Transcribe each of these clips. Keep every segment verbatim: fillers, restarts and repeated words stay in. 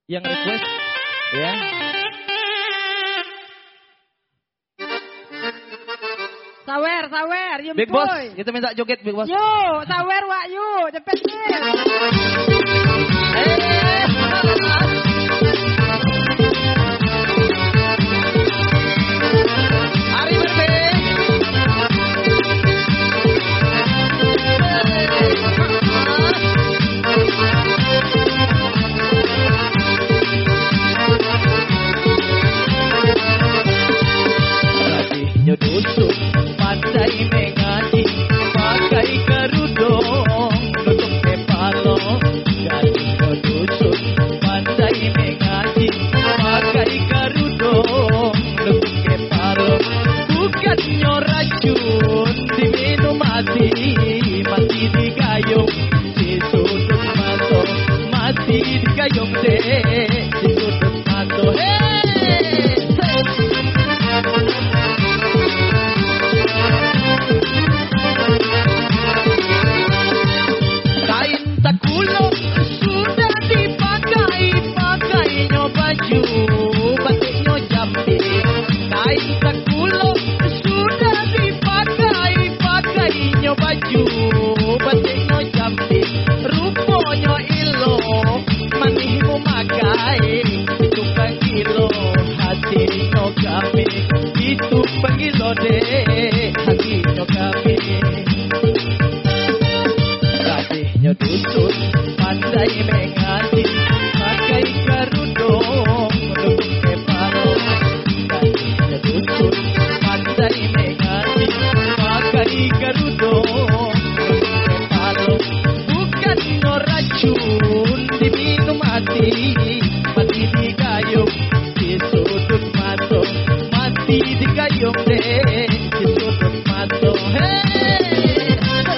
yang request ya. Sawer, sawer, yuk Big Boss, kita minta joget Big Boss. Yuk, sawer wak yuk, cepet nih. Hari berbeda. Tadinya duduk pandai mengaji, pakai kerudung, nutup kepala. Tadinya duduk pandai mengaji, pakai kerudung, nutup kepala. Bukannya racun diminum mati, mati digayung di sudut mata, mati digayung deh di sudut mata. Hey! Kain takulok sudah dipakai, pakainya baju, batiknya jambi. Kain takulok sudah dipakai, pakainya baju, batiknya jambi. Rupanya ilo, manih memakai, itu pangilo hatinya kami, itu pangilo deh hatinya kami. Tadinya duduk pandai mengaji, pakai kerudung, nutup kepala. Tadinya duduk pandai mengaji, pakai kerudung, nutup kepala. Bukan racun diminum mati, mati digayung di sudut mata, mati digayung deh di sudut mata. Hey!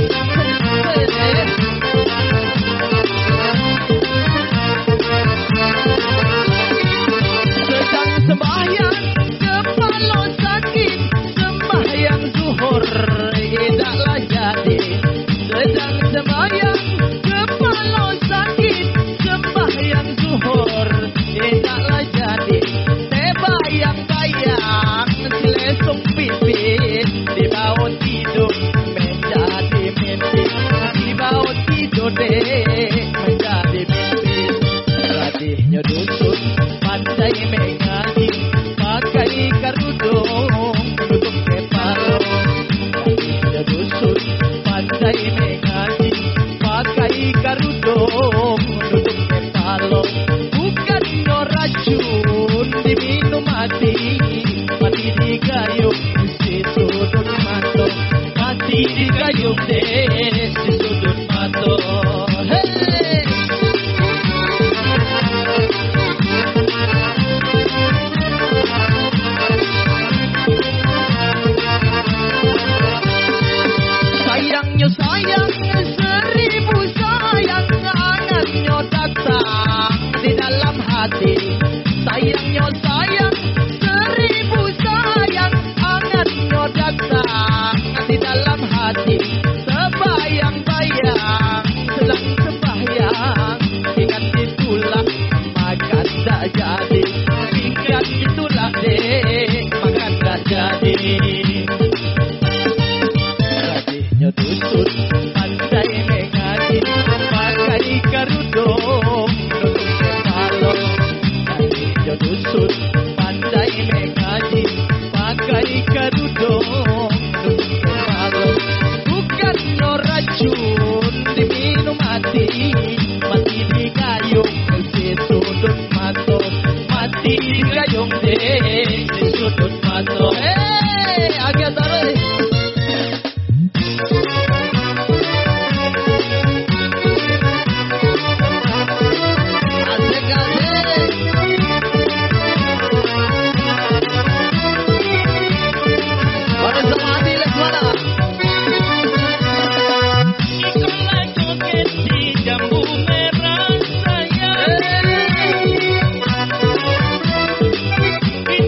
Sedang sembahyang, kepala sakit, sembahyang zuhur tidaklah jadi. Sedang sembahyang, kepala sakit, sembahyang zuhur tidaklah jadi. Tebayang-bayang, selesung pipit, di bawah tidur menjadi mimpi, di bawah tidur deh menjadi mimpi. Tadinya duduk pandai mengaji, pakai kerudung, nutup kepala. Tadinya duduk pandai mengaji, pakai kerudung, nutup kepala. Bukan racun diminum mati, mati digayung di sudut mata, mati digayung deh di sudut mata. Hey! Sayangnya sayang, seribu sayang, angannya datang di dalam hati. Sayangnya sayang, seribu sayang, angannya datang di dalam hati. Sebayang-bayang, sedang sembahyang, ingat itulah maka tak jadi. Ingat itulah deh maka tak jadi. Tadinya duduk pandai mengaji, pakai kerudung, nutup kepala. Tadinya duduk pandai mengaji, pakai kerudung, nutup kepala. Bukannya racun diminum mati, mati digayung di sudut mata, mati digayung deh di sudut mata. Hey, agak tarik. Itu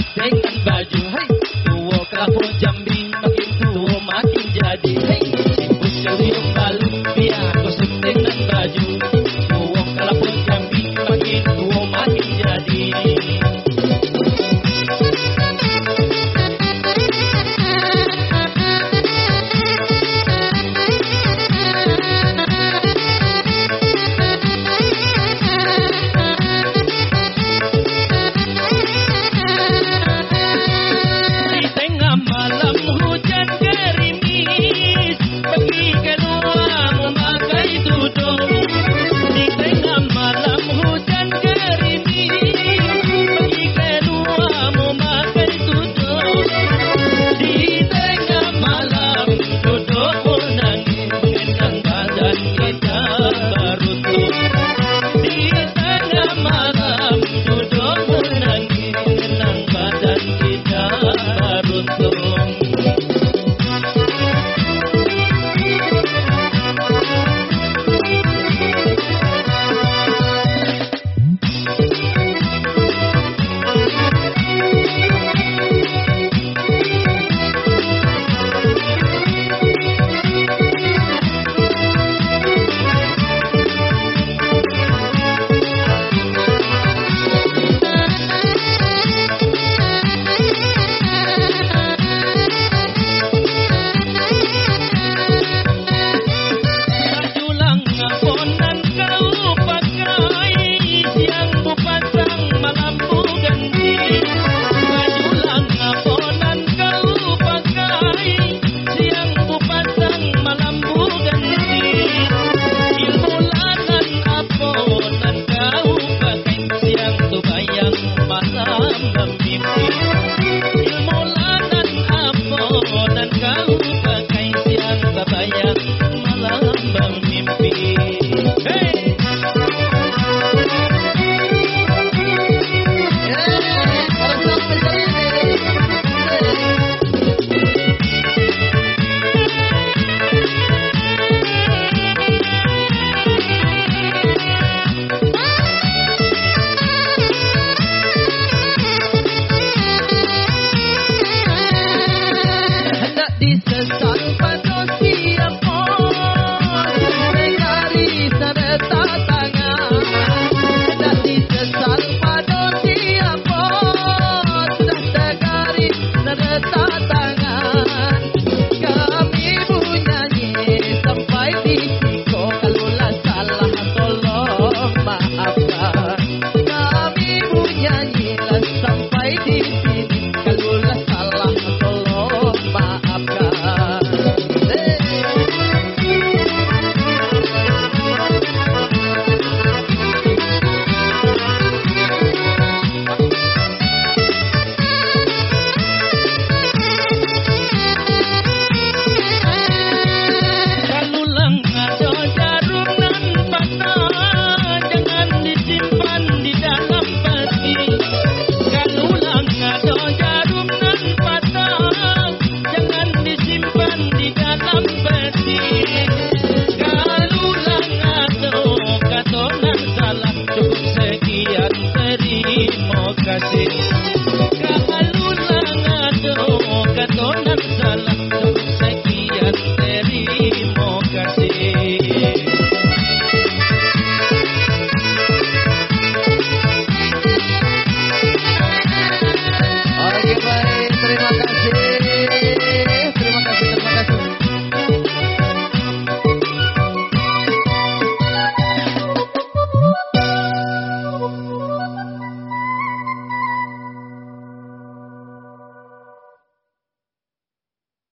dengan baju. Hey, tua kelapa Jambi makin tua makin jadi. Hey, si bos jauh